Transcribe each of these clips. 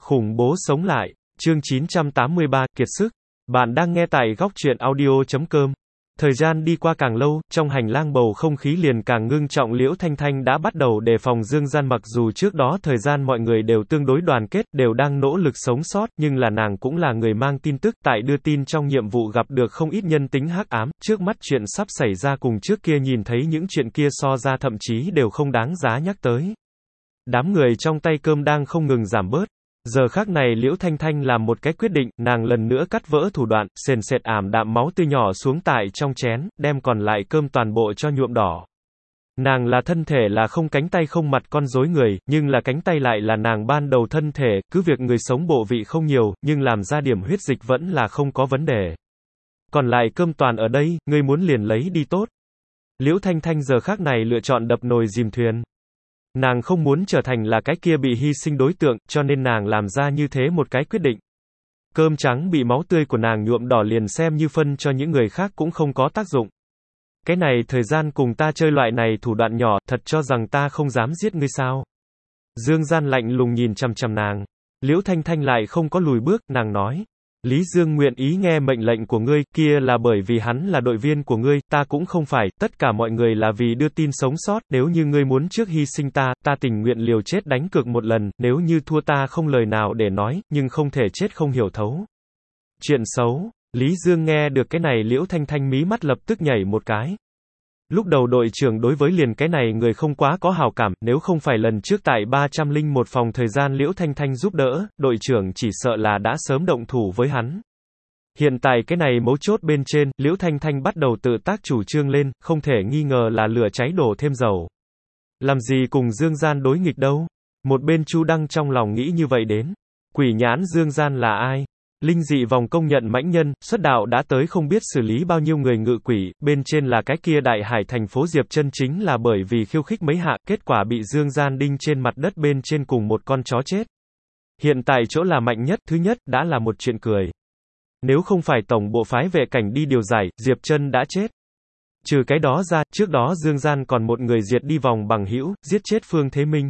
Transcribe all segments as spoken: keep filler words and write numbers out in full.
Khủng bố sống lại, chương chín trăm tám mươi ba, kiệt sức. Bạn đang nghe tại góc truyện audio chấm com. Thời gian đi qua càng lâu, trong hành lang bầu không khí liền càng ngưng trọng. Liễu Thanh Thanh đã bắt đầu đề phòng Dương Gian, mặc dù trước đó thời gian mọi người đều tương đối đoàn kết, đều đang nỗ lực sống sót, nhưng là nàng cũng là người mang tin tức, tại đưa tin trong nhiệm vụ gặp được không ít nhân tính hắc ám, trước mắt chuyện sắp xảy ra cùng trước kia nhìn thấy những chuyện kia so ra thậm chí đều không đáng giá nhắc tới. Đám người trong tay cơm đang không ngừng giảm bớt. Giờ khắc này Liễu Thanh Thanh làm một cái quyết định, nàng lần nữa cắt vỡ thủ đoạn, sền sệt ảm đạm máu tươi nhỏ xuống tại trong chén, đem còn lại cơm toàn bộ cho nhuộm đỏ. Nàng là thân thể là không cánh tay không mặt con rối người, nhưng là cánh tay lại là nàng ban đầu thân thể, cứ việc người sống bộ vị không nhiều, nhưng làm ra điểm huyết dịch vẫn là không có vấn đề. Còn lại cơm toàn ở đây, ngươi muốn liền lấy đi tốt. Liễu Thanh Thanh giờ khắc này lựa chọn đập nồi dìm thuyền. Nàng không muốn trở thành là cái kia bị hy sinh đối tượng, cho nên nàng làm ra như thế một cái quyết định. Cơm trắng bị máu tươi của nàng nhuộm đỏ liền xem như phân cho những người khác cũng không có tác dụng. Cái này thời gian cùng ta chơi loại này thủ đoạn nhỏ, thật cho rằng ta không dám giết ngươi sao? Dương Gian lạnh lùng nhìn chằm chằm nàng. Liễu Thanh Thanh lại không có lùi bước, nàng nói. Lý Dương nguyện ý nghe mệnh lệnh của ngươi, kia là bởi vì hắn là đội viên của ngươi, ta cũng không phải, tất cả mọi người là vì đưa tin sống sót, nếu như ngươi muốn trước hy sinh ta, ta tình nguyện liều chết đánh cược một lần, nếu như thua ta không lời nào để nói, nhưng không thể chết không hiểu thấu. Chuyện xấu, Lý Dương nghe được cái này Liễu Thanh Thanh mí mắt lập tức nhảy một cái. Lúc đầu đội trưởng đối với liền cái này người không quá có hào cảm, nếu không phải lần trước tại ba trăm lẻ một phòng thời gian Liễu Thanh Thanh giúp đỡ, đội trưởng chỉ sợ là đã sớm động thủ với hắn. Hiện tại cái này mấu chốt bên trên, Liễu Thanh Thanh bắt đầu tự tác chủ trương lên, không thể nghi ngờ là lửa cháy đổ thêm dầu. Làm gì cùng Dương Gian đối nghịch đâu? Một bên Chu Đăng trong lòng nghĩ như vậy đến. Quỷ nhãn Dương Gian là ai? Linh dị vòng công nhận mãnh nhân, xuất đạo đã tới không biết xử lý bao nhiêu người ngự quỷ, bên trên là cái kia đại hải thành phố Diệp Chân chính là bởi vì khiêu khích mấy hạ, kết quả bị Dương Gian đinh trên mặt đất bên trên cùng một con chó chết. Hiện tại chỗ là mạnh nhất, thứ nhất, đã là một chuyện cười. Nếu không phải tổng bộ phái vệ cảnh đi điều giải, Diệp Chân đã chết. Trừ cái đó ra, trước đó Dương Gian còn một người diệt đi vòng bằng hữu, giết chết Phương Thế Minh.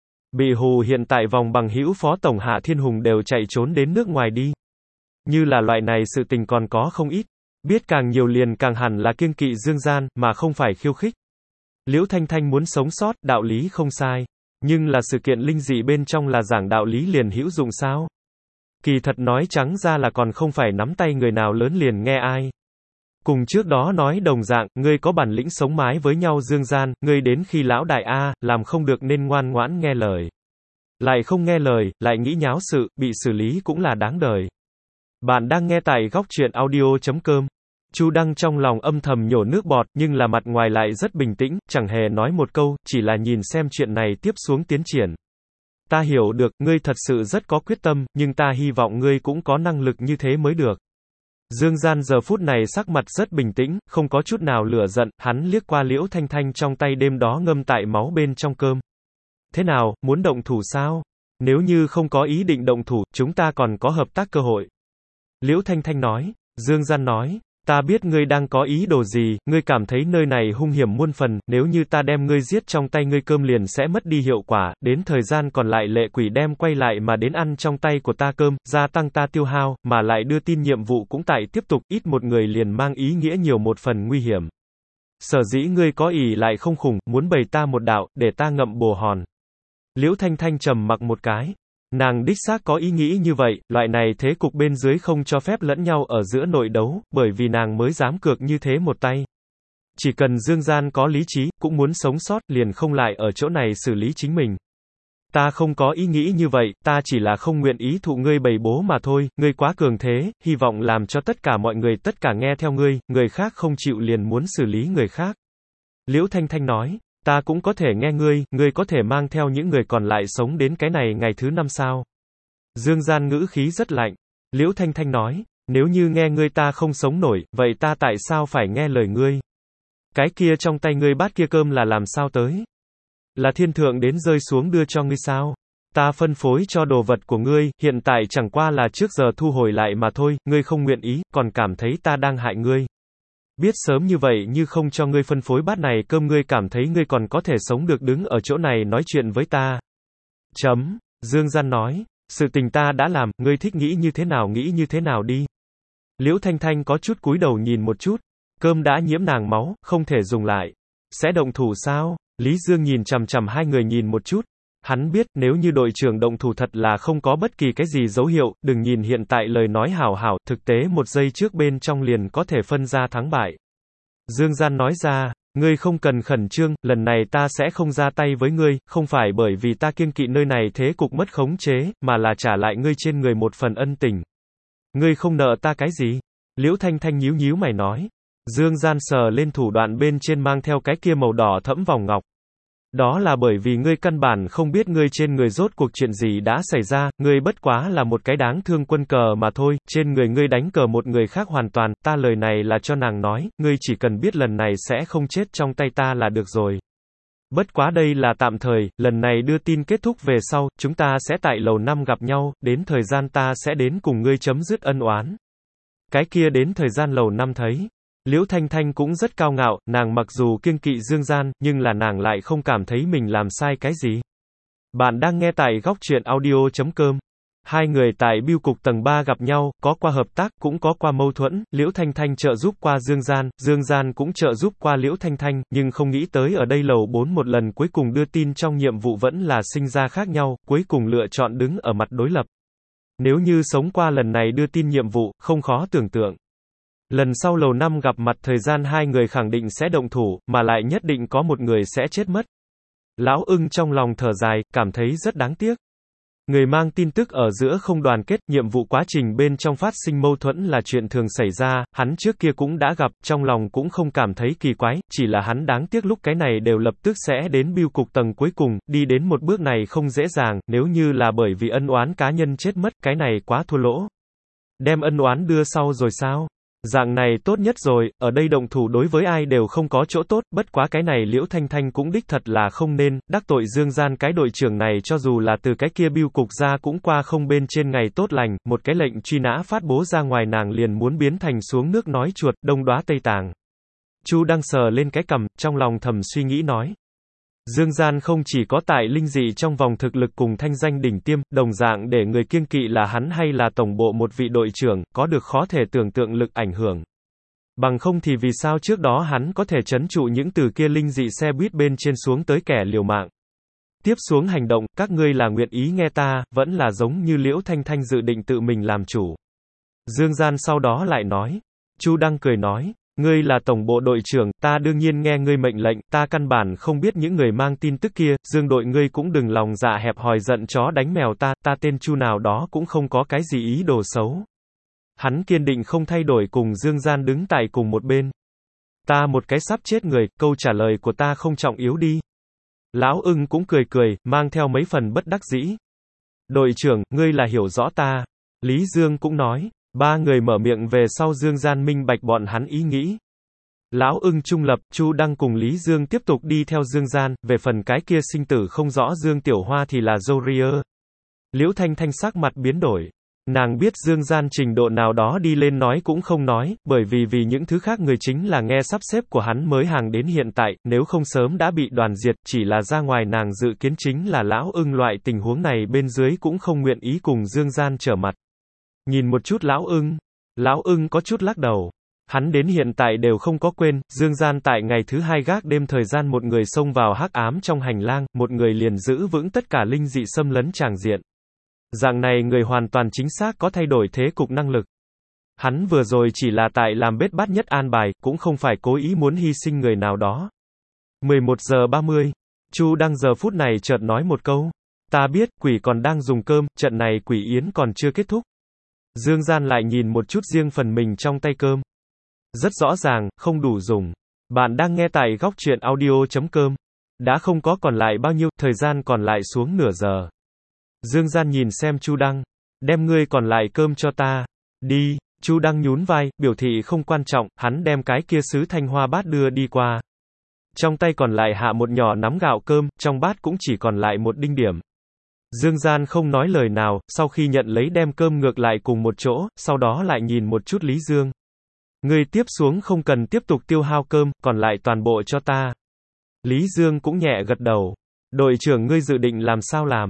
Bị hù hiện tại vòng bằng hữu phó tổng Hạ Thiên Hùng đều chạy trốn đến nước ngoài đi. Như là loại này sự tình còn có không ít. Biết càng nhiều liền càng hẳn là kiêng kỵ Dương Gian, mà không phải khiêu khích. Liễu Thanh Thanh muốn sống sót, đạo lý không sai. Nhưng là sự kiện linh dị bên trong là giảng đạo lý liền hữu dụng sao? Kỳ thật nói trắng ra là còn không phải nắm tay người nào lớn liền nghe ai. Cùng trước đó nói đồng dạng, ngươi có bản lĩnh sống mái với nhau Dương Gian, ngươi đến khi lão đại A, làm không được nên ngoan ngoãn nghe lời. Lại không nghe lời, lại nghĩ nháo sự, bị xử lý cũng là đáng đời. Bạn đang nghe tại góc truyện audio chấm com. Chu Đăng trong lòng âm thầm nhổ nước bọt, nhưng là mặt ngoài lại rất bình tĩnh, chẳng hề nói một câu, chỉ là nhìn xem chuyện này tiếp xuống tiến triển. Ta hiểu được, ngươi thật sự rất có quyết tâm, nhưng ta hy vọng ngươi cũng có năng lực như thế mới được. Dương Gian giờ phút này sắc mặt rất bình tĩnh, không có chút nào lửa giận, hắn liếc qua Liễu Thanh Thanh trong tay đêm đó ngâm tại máu bên trong cơm. Thế nào, muốn động thủ sao? Nếu như không có ý định động thủ, chúng ta còn có hợp tác cơ hội. Liễu Thanh Thanh nói. Dương Gian nói, ta biết ngươi đang có ý đồ gì, ngươi cảm thấy nơi này hung hiểm muôn phần, nếu như ta đem ngươi giết trong tay ngươi cơm liền sẽ mất đi hiệu quả, đến thời gian còn lại lệ quỷ đem quay lại mà đến ăn trong tay của ta cơm, gia tăng ta tiêu hao, mà lại đưa tin nhiệm vụ cũng tại tiếp tục, ít một người liền mang ý nghĩa nhiều một phần nguy hiểm. Sở dĩ ngươi có ỷ lại không khủng, muốn bày ta một đạo, để ta ngậm bồ hòn. Liễu Thanh Thanh trầm mặc một cái. Nàng đích xác có ý nghĩ như vậy, loại này thế cục bên dưới không cho phép lẫn nhau ở giữa nội đấu, bởi vì nàng mới dám cược như thế một tay. Chỉ cần Dương Gian có lý trí, cũng muốn sống sót, liền không lại ở chỗ này xử lý chính mình. Ta không có ý nghĩ như vậy, ta chỉ là không nguyện ý thụ ngươi bày bố mà thôi, ngươi quá cường thế, hy vọng làm cho tất cả mọi người tất cả nghe theo ngươi, người khác không chịu liền muốn xử lý người khác. Liễu Thanh Thanh nói. Ta cũng có thể nghe ngươi, ngươi có thể mang theo những người còn lại sống đến cái này ngày thứ năm sao? Dương Gian ngữ khí rất lạnh. Liễu Thanh Thanh nói, nếu như nghe ngươi ta không sống nổi, vậy ta tại sao phải nghe lời ngươi? Cái kia trong tay ngươi bát kia cơm là làm sao tới? Là thiên thượng đến rơi xuống đưa cho ngươi sao? Ta phân phối cho đồ vật của ngươi, hiện tại chẳng qua là trước giờ thu hồi lại mà thôi, ngươi không nguyện ý, còn cảm thấy ta đang hại ngươi. Biết sớm như vậy như không cho ngươi phân phối bát này cơm ngươi cảm thấy ngươi còn có thể sống được đứng ở chỗ này nói chuyện với ta. Chấm. Dương Gian nói. Sự tình ta đã làm, ngươi thích nghĩ như thế nào nghĩ như thế nào đi. Liễu Thanh Thanh có chút cúi đầu nhìn một chút. Cơm đã nhiễm nàng máu, không thể dùng lại. Sẽ động thủ sao? Lý Dương nhìn chằm chằm hai người nhìn một chút. Hắn biết, nếu như đội trưởng động thủ thật là không có bất kỳ cái gì dấu hiệu, đừng nhìn hiện tại lời nói hảo hảo, thực tế một giây trước bên trong liền có thể phân ra thắng bại. Dương Gian nói ra, ngươi không cần khẩn trương, lần này ta sẽ không ra tay với ngươi, không phải bởi vì ta kiêng kỵ nơi này thế cục mất khống chế, mà là trả lại ngươi trên người một phần ân tình. Ngươi không nợ ta cái gì? Liễu Thanh Thanh nhíu nhíu mày nói. Dương Gian sờ lên thủ đoạn bên trên mang theo cái kia màu đỏ thẫm vòng ngọc. Đó là bởi vì ngươi căn bản không biết ngươi trên người rốt cuộc chuyện gì đã xảy ra, ngươi bất quá là một cái đáng thương quân cờ mà thôi, trên người ngươi đánh cờ một người khác hoàn toàn, ta lời này là cho nàng nói, ngươi chỉ cần biết lần này sẽ không chết trong tay ta là được rồi. Bất quá đây là tạm thời, lần này đưa tin kết thúc về sau, chúng ta sẽ tại lầu năm gặp nhau, đến thời gian ta sẽ đến cùng ngươi chấm dứt ân oán. Cái kia đến thời gian lầu năm thấy. Liễu Thanh Thanh cũng rất cao ngạo, nàng mặc dù kiêng kỵ Dương Gian, nhưng là nàng lại không cảm thấy mình làm sai cái gì. Bạn đang nghe tại góc truyện audio chấm com. Hai người tại bưu cục tầng ba gặp nhau, có qua hợp tác, cũng có qua mâu thuẫn, Liễu Thanh Thanh trợ giúp qua Dương Gian, Dương Gian cũng trợ giúp qua Liễu Thanh Thanh, nhưng không nghĩ tới ở đây lầu bốn một lần cuối cùng đưa tin trong nhiệm vụ vẫn là sinh ra khác nhau, cuối cùng lựa chọn đứng ở mặt đối lập. Nếu như sống qua lần này đưa tin nhiệm vụ, không khó tưởng tượng. Lần sau lầu năm gặp mặt thời gian hai người khẳng định sẽ động thủ, mà lại nhất định có một người sẽ chết mất. Lão ưng trong lòng thở dài, cảm thấy rất đáng tiếc. Người mang tin tức ở giữa không đoàn kết, nhiệm vụ quá trình bên trong phát sinh mâu thuẫn là chuyện thường xảy ra, hắn trước kia cũng đã gặp, trong lòng cũng không cảm thấy kỳ quái, chỉ là hắn đáng tiếc lúc cái này đều lập tức sẽ đến bưu cục tầng cuối cùng, đi đến một bước này không dễ dàng, nếu như là bởi vì ân oán cá nhân chết mất, cái này quá thua lỗ. Đem ân oán đưa sau rồi sao? Dạng này tốt nhất rồi, ở đây động thủ đối với ai đều không có chỗ tốt, bất quá cái này Liễu Thanh Thanh cũng đích thật là không nên, đắc tội Dương Gian cái đội trưởng này cho dù là từ cái kia bưu cục ra cũng qua không bên trên ngày tốt lành, một cái lệnh truy nã phát bố ra ngoài nàng liền muốn biến thành xuống nước nói chuột, đông đóa tây tàng. Chu đang sờ lên cái cằm, trong lòng thầm suy nghĩ nói. Dương Gian không chỉ có tại linh dị trong vòng thực lực cùng thanh danh đỉnh tiêm, đồng dạng để người kiêng kỵ là hắn hay là tổng bộ một vị đội trưởng, có được khó thể tưởng tượng lực ảnh hưởng. Bằng không thì vì sao trước đó hắn có thể trấn trụ những từ kia linh dị xe buýt bên trên xuống tới kẻ liều mạng. Tiếp xuống hành động, các ngươi là nguyện ý nghe ta, vẫn là giống như Liễu Thanh Thanh dự định tự mình làm chủ. Dương Gian sau đó lại nói. Chu Đăng cười nói. Ngươi là tổng bộ đội trưởng, ta đương nhiên nghe ngươi mệnh lệnh, ta căn bản không biết những người mang tin tức kia, Dương đội ngươi cũng đừng lòng dạ hẹp hòi giận chó đánh mèo ta, ta tên Chu nào đó cũng không có cái gì ý đồ xấu. Hắn kiên định không thay đổi cùng Dương Gian đứng tại cùng một bên. Ta một cái sắp chết người, câu trả lời của ta không trọng yếu đi. Lão ưng cũng cười cười, mang theo mấy phần bất đắc dĩ. Đội trưởng, ngươi là hiểu rõ ta. Lý Dương cũng nói. Ba người mở miệng về sau Dương Gian minh bạch bọn hắn ý nghĩ. Lão ưng trung lập, Chu Đăng cùng Lý Dương tiếp tục đi theo Dương Gian, về phần cái kia sinh tử không rõ Dương Tiểu Hoa thì là Zoria. Liễu Thanh Thanh sắc mặt biến đổi. Nàng biết Dương Gian trình độ nào đó đi lên nói cũng không nói, bởi vì vì những thứ khác người chính là nghe sắp xếp của hắn mới hàng đến hiện tại, nếu không sớm đã bị đoàn diệt, chỉ là ra ngoài nàng dự kiến chính là lão ưng loại tình huống này bên dưới cũng không nguyện ý cùng Dương Gian trở mặt. Nhìn một chút lão ưng, lão ưng có chút lắc đầu. Hắn đến hiện tại đều không có quên, Dương Gian tại ngày thứ hai gác đêm thời gian một người xông vào hắc ám trong hành lang, một người liền giữ vững tất cả linh dị xâm lấn tràng diện. Dạng này người hoàn toàn chính xác có thay đổi thế cục năng lực. Hắn vừa rồi chỉ là tại làm bết bát nhất an bài, cũng không phải cố ý muốn hy sinh người nào đó. mười một giờ ba mươi, Chu Đăng giờ phút này chợt nói một câu. Ta biết, quỷ còn đang dùng cơm, trận này quỷ yến còn chưa kết thúc. Dương Gian lại nhìn một chút riêng phần mình trong tay cơm. Rất rõ ràng, không đủ dùng. Bạn đang nghe tại góc truyện audio chấm com. Đã không có còn lại bao nhiêu, thời gian còn lại xuống nửa giờ. Dương Gian nhìn xem Chu Đăng. Đem ngươi còn lại cơm cho ta. Đi, Chu Đăng nhún vai, biểu thị không quan trọng, hắn đem cái kia sứ thanh hoa bát đưa đi qua. Trong tay còn lại hạ một nhỏ nắm gạo cơm, trong bát cũng chỉ còn lại một đinh điểm. Dương Gian không nói lời nào, sau khi nhận lấy đem cơm ngược lại cùng một chỗ, sau đó lại nhìn một chút Lý Dương. Ngươi tiếp xuống không cần tiếp tục tiêu hao cơm, còn lại toàn bộ cho ta. Lý Dương cũng nhẹ gật đầu. Đội trưởng ngươi dự định làm sao làm?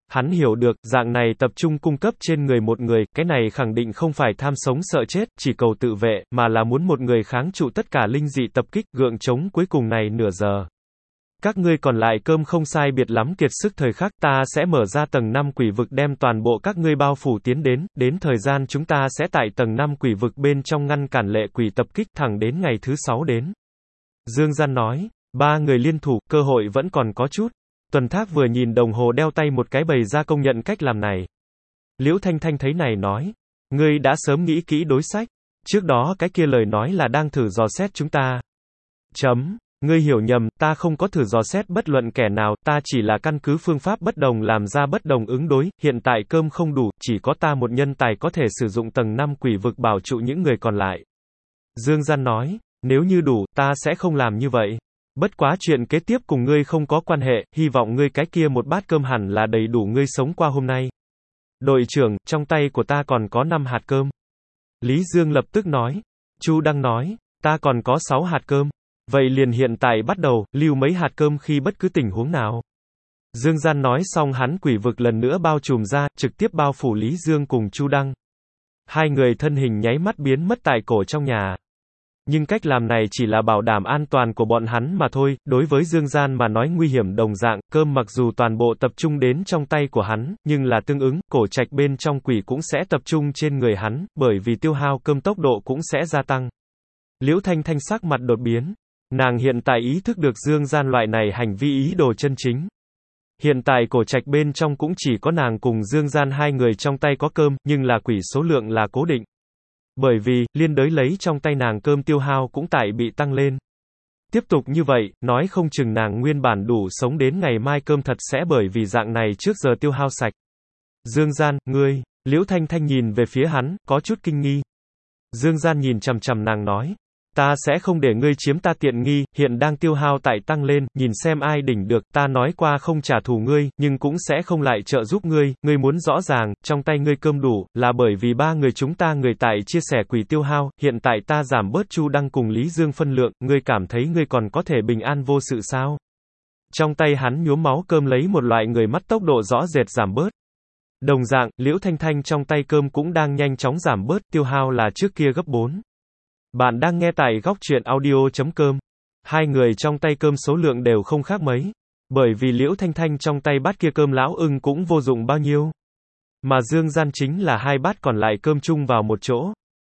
Hắn hiểu được, dạng này tập trung cung cấp trên người một người, cái này khẳng định không phải tham sống sợ chết, chỉ cầu tự vệ, mà là muốn một người kháng trụ tất cả linh dị tập kích, gượng chống cuối cùng này nửa giờ. Các ngươi còn lại cơm không sai biệt lắm kiệt sức thời khắc, ta sẽ mở ra tầng năm quỷ vực đem toàn bộ các ngươi bao phủ tiến đến, đến thời gian chúng ta sẽ tại tầng năm quỷ vực bên trong ngăn cản lệ quỷ tập kích thẳng đến ngày thứ sáu đến. Dương Gian nói, ba người liên thủ, cơ hội vẫn còn có chút. Tuần Thác vừa nhìn đồng hồ đeo tay một cái bày ra công nhận cách làm này. Liễu Thanh Thanh thấy này nói, ngươi đã sớm nghĩ kỹ đối sách, trước đó cái kia lời nói là đang thử dò xét chúng ta. Chấm, ngươi hiểu nhầm, ta không có thử dò xét bất luận kẻ nào, ta chỉ là căn cứ phương pháp bất đồng làm ra bất đồng ứng đối, hiện tại cơm không đủ, chỉ có ta một nhân tài có thể sử dụng tầng năm quỷ vực bảo trụ những người còn lại. Dương Gian nói, nếu như đủ, ta sẽ không làm như vậy. Bất quá chuyện kế tiếp cùng ngươi không có quan hệ, hy vọng ngươi cái kia một bát cơm hẳn là đầy đủ ngươi sống qua hôm nay. Đội trưởng, trong tay của ta còn có năm hạt cơm. Lý Dương lập tức nói. Chu Đăng nói, ta còn có sáu hạt cơm. Vậy liền hiện tại bắt đầu, lưu mấy hạt cơm khi bất cứ tình huống nào. Dương Gian nói xong hắn quỷ vực lần nữa bao trùm ra, trực tiếp bao phủ Lý Dương cùng Chu Đăng. Hai người thân hình nháy mắt biến mất tại cổ trong nhà. Nhưng cách làm này chỉ là bảo đảm an toàn của bọn hắn mà thôi, đối với Dương Gian mà nói nguy hiểm đồng dạng, cơm mặc dù toàn bộ tập trung đến trong tay của hắn, nhưng là tương ứng, cổ trạch bên trong quỷ cũng sẽ tập trung trên người hắn, bởi vì tiêu hao cơm tốc độ cũng sẽ gia tăng. Liễu Thanh Thanh sắc mặt đột biến. Nàng hiện tại ý thức được Dương Gian loại này hành vi ý đồ chân chính. Hiện tại cổ trạch bên trong cũng chỉ có nàng cùng Dương Gian hai người trong tay có cơm, nhưng là quỷ số lượng là cố định. Bởi vì, liên đới lấy trong tay nàng cơm tiêu hao cũng tại bị tăng lên. Tiếp tục như vậy, nói không chừng nàng nguyên bản đủ sống đến ngày mai cơm thật sẽ bởi vì dạng này trước giờ tiêu hao sạch. Dương Gian, ngươi, Liễu Thanh Thanh nhìn về phía hắn, có chút kinh nghi. Dương Gian nhìn chằm chằm nàng nói, ta sẽ không để ngươi chiếm ta tiện nghi, hiện đang tiêu hao tại tăng lên, nhìn xem ai đỉnh được, ta nói qua không trả thù ngươi, nhưng cũng sẽ không lại trợ giúp ngươi, ngươi muốn rõ ràng, trong tay ngươi cơm đủ, là bởi vì ba người chúng ta người tại chia sẻ quỷ tiêu hao, hiện tại ta giảm bớt Chu Đăng cùng Lý Dương phân lượng, ngươi cảm thấy ngươi còn có thể bình an vô sự sao? Trong tay hắn nhuốm máu cơm lấy một loại người mắt tốc độ rõ rệt giảm bớt. Đồng dạng, Liễu Thanh Thanh trong tay cơm cũng đang nhanh chóng giảm bớt, tiêu hao là trước kia gấp bốn. Bạn đang nghe tại góc truyện audio chấm com. Hai người trong tay cơm số lượng đều không khác mấy. Bởi vì Liễu Thanh Thanh trong tay bát kia cơm lão ưng cũng vô dụng bao nhiêu. Mà Dương Gian chính là hai bát còn lại cơm chung vào một chỗ.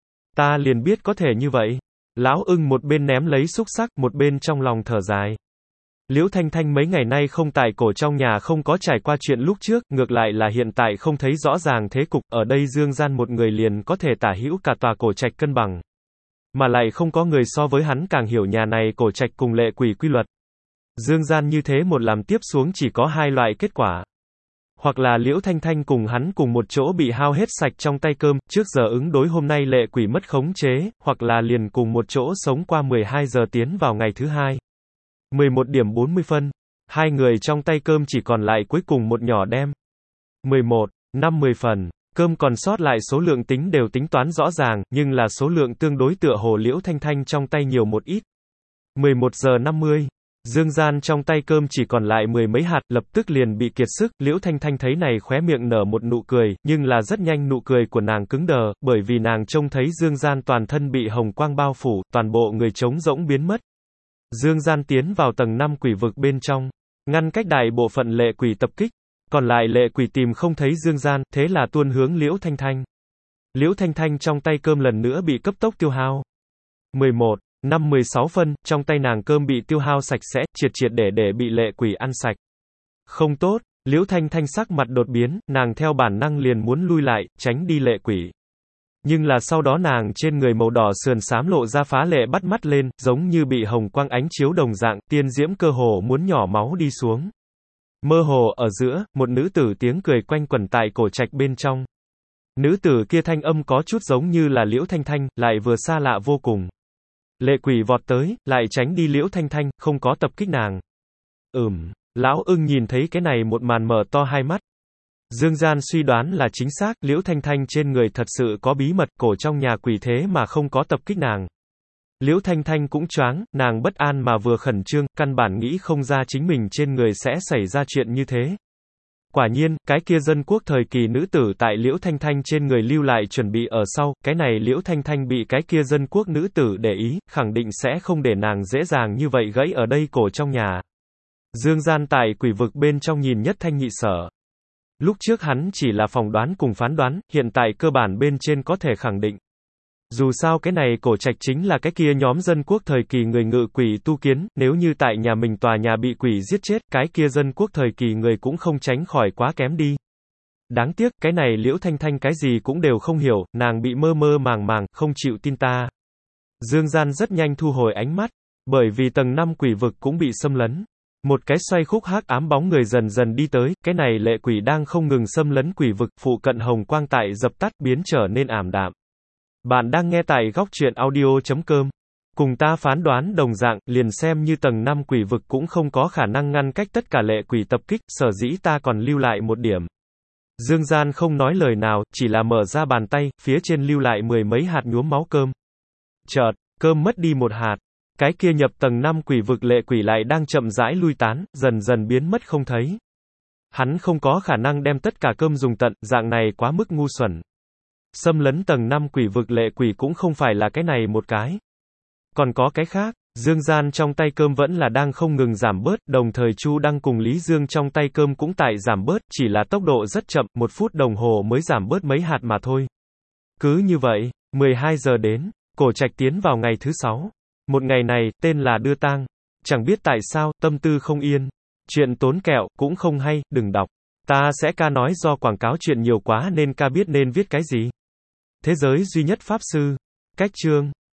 Ta liền biết có thể như vậy. Lão ưng một bên ném lấy xúc sắc, một bên trong lòng thở dài. Liễu Thanh Thanh mấy ngày nay không tại cổ trong nhà không có trải qua chuyện lúc trước, ngược lại là hiện tại không thấy rõ ràng thế cục, ở đây Dương Gian một người liền có thể tả hữu cả tòa cổ trạch cân bằng. Mà lại không có người so với hắn càng hiểu nhà này cổ trạch cùng lệ quỷ quy luật. Dương Gian như thế một làm tiếp xuống chỉ có hai loại kết quả. Hoặc là Liễu Thanh Thanh cùng hắn cùng một chỗ bị hao hết sạch trong tay cơm, trước giờ ứng đối hôm nay lệ quỷ mất khống chế, hoặc là liền cùng một chỗ sống qua mười hai giờ tiến vào ngày thứ hai. mười một điểm bốn mươi phân. Hai người trong tay cơm chỉ còn lại cuối cùng một nhỏ đem. mười một, năm mươi phần. Cơm còn sót lại số lượng tính đều tính toán rõ ràng, nhưng là số lượng tương đối tựa hồ Liễu Thanh Thanh trong tay nhiều một ít. mười một giờ năm mươi. Dương Gian trong tay cơm chỉ còn lại mười mấy hạt, lập tức liền bị kiệt sức, Liễu Thanh Thanh thấy này khóe miệng nở một nụ cười, nhưng là rất nhanh nụ cười của nàng cứng đờ, bởi vì nàng trông thấy Dương Gian toàn thân bị hồng quang bao phủ, toàn bộ người trống rỗng biến mất. Dương Gian tiến vào tầng năm quỷ vực bên trong, ngăn cách đại bộ phận lệ quỷ tập kích. Còn lại lệ quỷ tìm không thấy Dương Gian, thế là tuôn hướng Liễu Thanh Thanh. Liễu Thanh Thanh trong tay cơm lần nữa bị cấp tốc tiêu hao. mười một, năm mười sáu phân, trong tay nàng cơm bị tiêu hao sạch sẽ, triệt triệt để để bị lệ quỷ ăn sạch. Không tốt, Liễu Thanh Thanh sắc mặt đột biến, nàng theo bản năng liền muốn lui lại, tránh đi lệ quỷ. Nhưng là sau đó nàng trên người màu đỏ sườn xám lộ ra phá lệ bắt mắt lên, giống như bị hồng quang ánh chiếu đồng dạng, tiên diễm cơ hồ muốn nhỏ máu đi xuống. Mơ hồ ở giữa, một nữ tử tiếng cười quanh quẩn tại cổ trạch bên trong. Nữ tử kia thanh âm có chút giống như là Liễu Thanh Thanh, lại vừa xa lạ vô cùng. Lệ quỷ vọt tới, lại tránh đi Liễu Thanh Thanh, không có tập kích nàng. Ừm, lão ưng nhìn thấy cái này một màn mở to hai mắt. Dương Gian suy đoán là chính xác, Liễu Thanh Thanh trên người thật sự có bí mật, cổ trong nhà quỷ thế mà không có tập kích nàng. Liễu Thanh Thanh cũng choáng, nàng bất an mà vừa khẩn trương, căn bản nghĩ không ra chính mình trên người sẽ xảy ra chuyện như thế. Quả nhiên, cái kia dân quốc thời kỳ nữ tử tại Liễu Thanh Thanh trên người lưu lại chuẩn bị ở sau, cái này Liễu Thanh Thanh bị cái kia dân quốc nữ tử để ý, khẳng định sẽ không để nàng dễ dàng như vậy gãy ở đây cổ trong nhà. Dương Gian tại quỷ vực bên trong nhìn nhất thanh nhị sở. Lúc trước hắn chỉ là phỏng đoán cùng phán đoán, hiện tại cơ bản bên trên có thể khẳng định. Dù sao cái này cổ trạch chính là cái kia nhóm dân quốc thời kỳ người ngự quỷ tu kiến, nếu như tại nhà mình tòa nhà bị quỷ giết chết, cái kia dân quốc thời kỳ người cũng không tránh khỏi quá kém đi. Đáng tiếc, cái này Liễu Thanh Thanh cái gì cũng đều không hiểu, nàng bị mơ mơ màng màng, không chịu tin ta. Dương Gian rất nhanh thu hồi ánh mắt, bởi vì tầng năm quỷ vực cũng bị xâm lấn. Một cái xoay khúc hắc ám bóng người dần dần đi tới, cái này lệ quỷ đang không ngừng xâm lấn quỷ vực, phụ cận hồng quang tại dập tắt biến trở nên ảm đạm. Bạn đang nghe tại góc truyện audio chấm com. Cùng ta phán đoán đồng dạng, liền xem như tầng năm quỷ vực cũng không có khả năng ngăn cách tất cả lệ quỷ tập kích, sở dĩ ta còn lưu lại một điểm. Dương Gian không nói lời nào, chỉ là mở ra bàn tay, phía trên lưu lại mười mấy hạt nhuốm máu cơm. Chợt, cơm mất đi một hạt. Cái kia nhập tầng năm quỷ vực lệ quỷ lại đang chậm rãi lui tán, dần dần biến mất không thấy. Hắn không có khả năng đem tất cả cơm dùng tận, dạng này quá mức ngu xuẩn. Xâm lấn tầng năm quỷ vực lệ quỷ cũng không phải là cái này một cái. Còn có cái khác, Dương Gian trong tay cơm vẫn là đang không ngừng giảm bớt, đồng thời Chu Đăng cùng Lý Dương trong tay cơm cũng tại giảm bớt, chỉ là tốc độ rất chậm, một phút đồng hồ mới giảm bớt mấy hạt mà thôi. Cứ như vậy, mười hai giờ đến, cổ trạch tiến vào ngày thứ sáu. Một ngày này, tên là đưa tang. Chẳng biết tại sao, tâm tư không yên. Chuyện tốn kẹo, cũng không hay, đừng đọc. Ta sẽ ca nói do quảng cáo chuyện nhiều quá nên ca biết nên viết cái gì. Thế giới duy nhất pháp sư. Cách chương.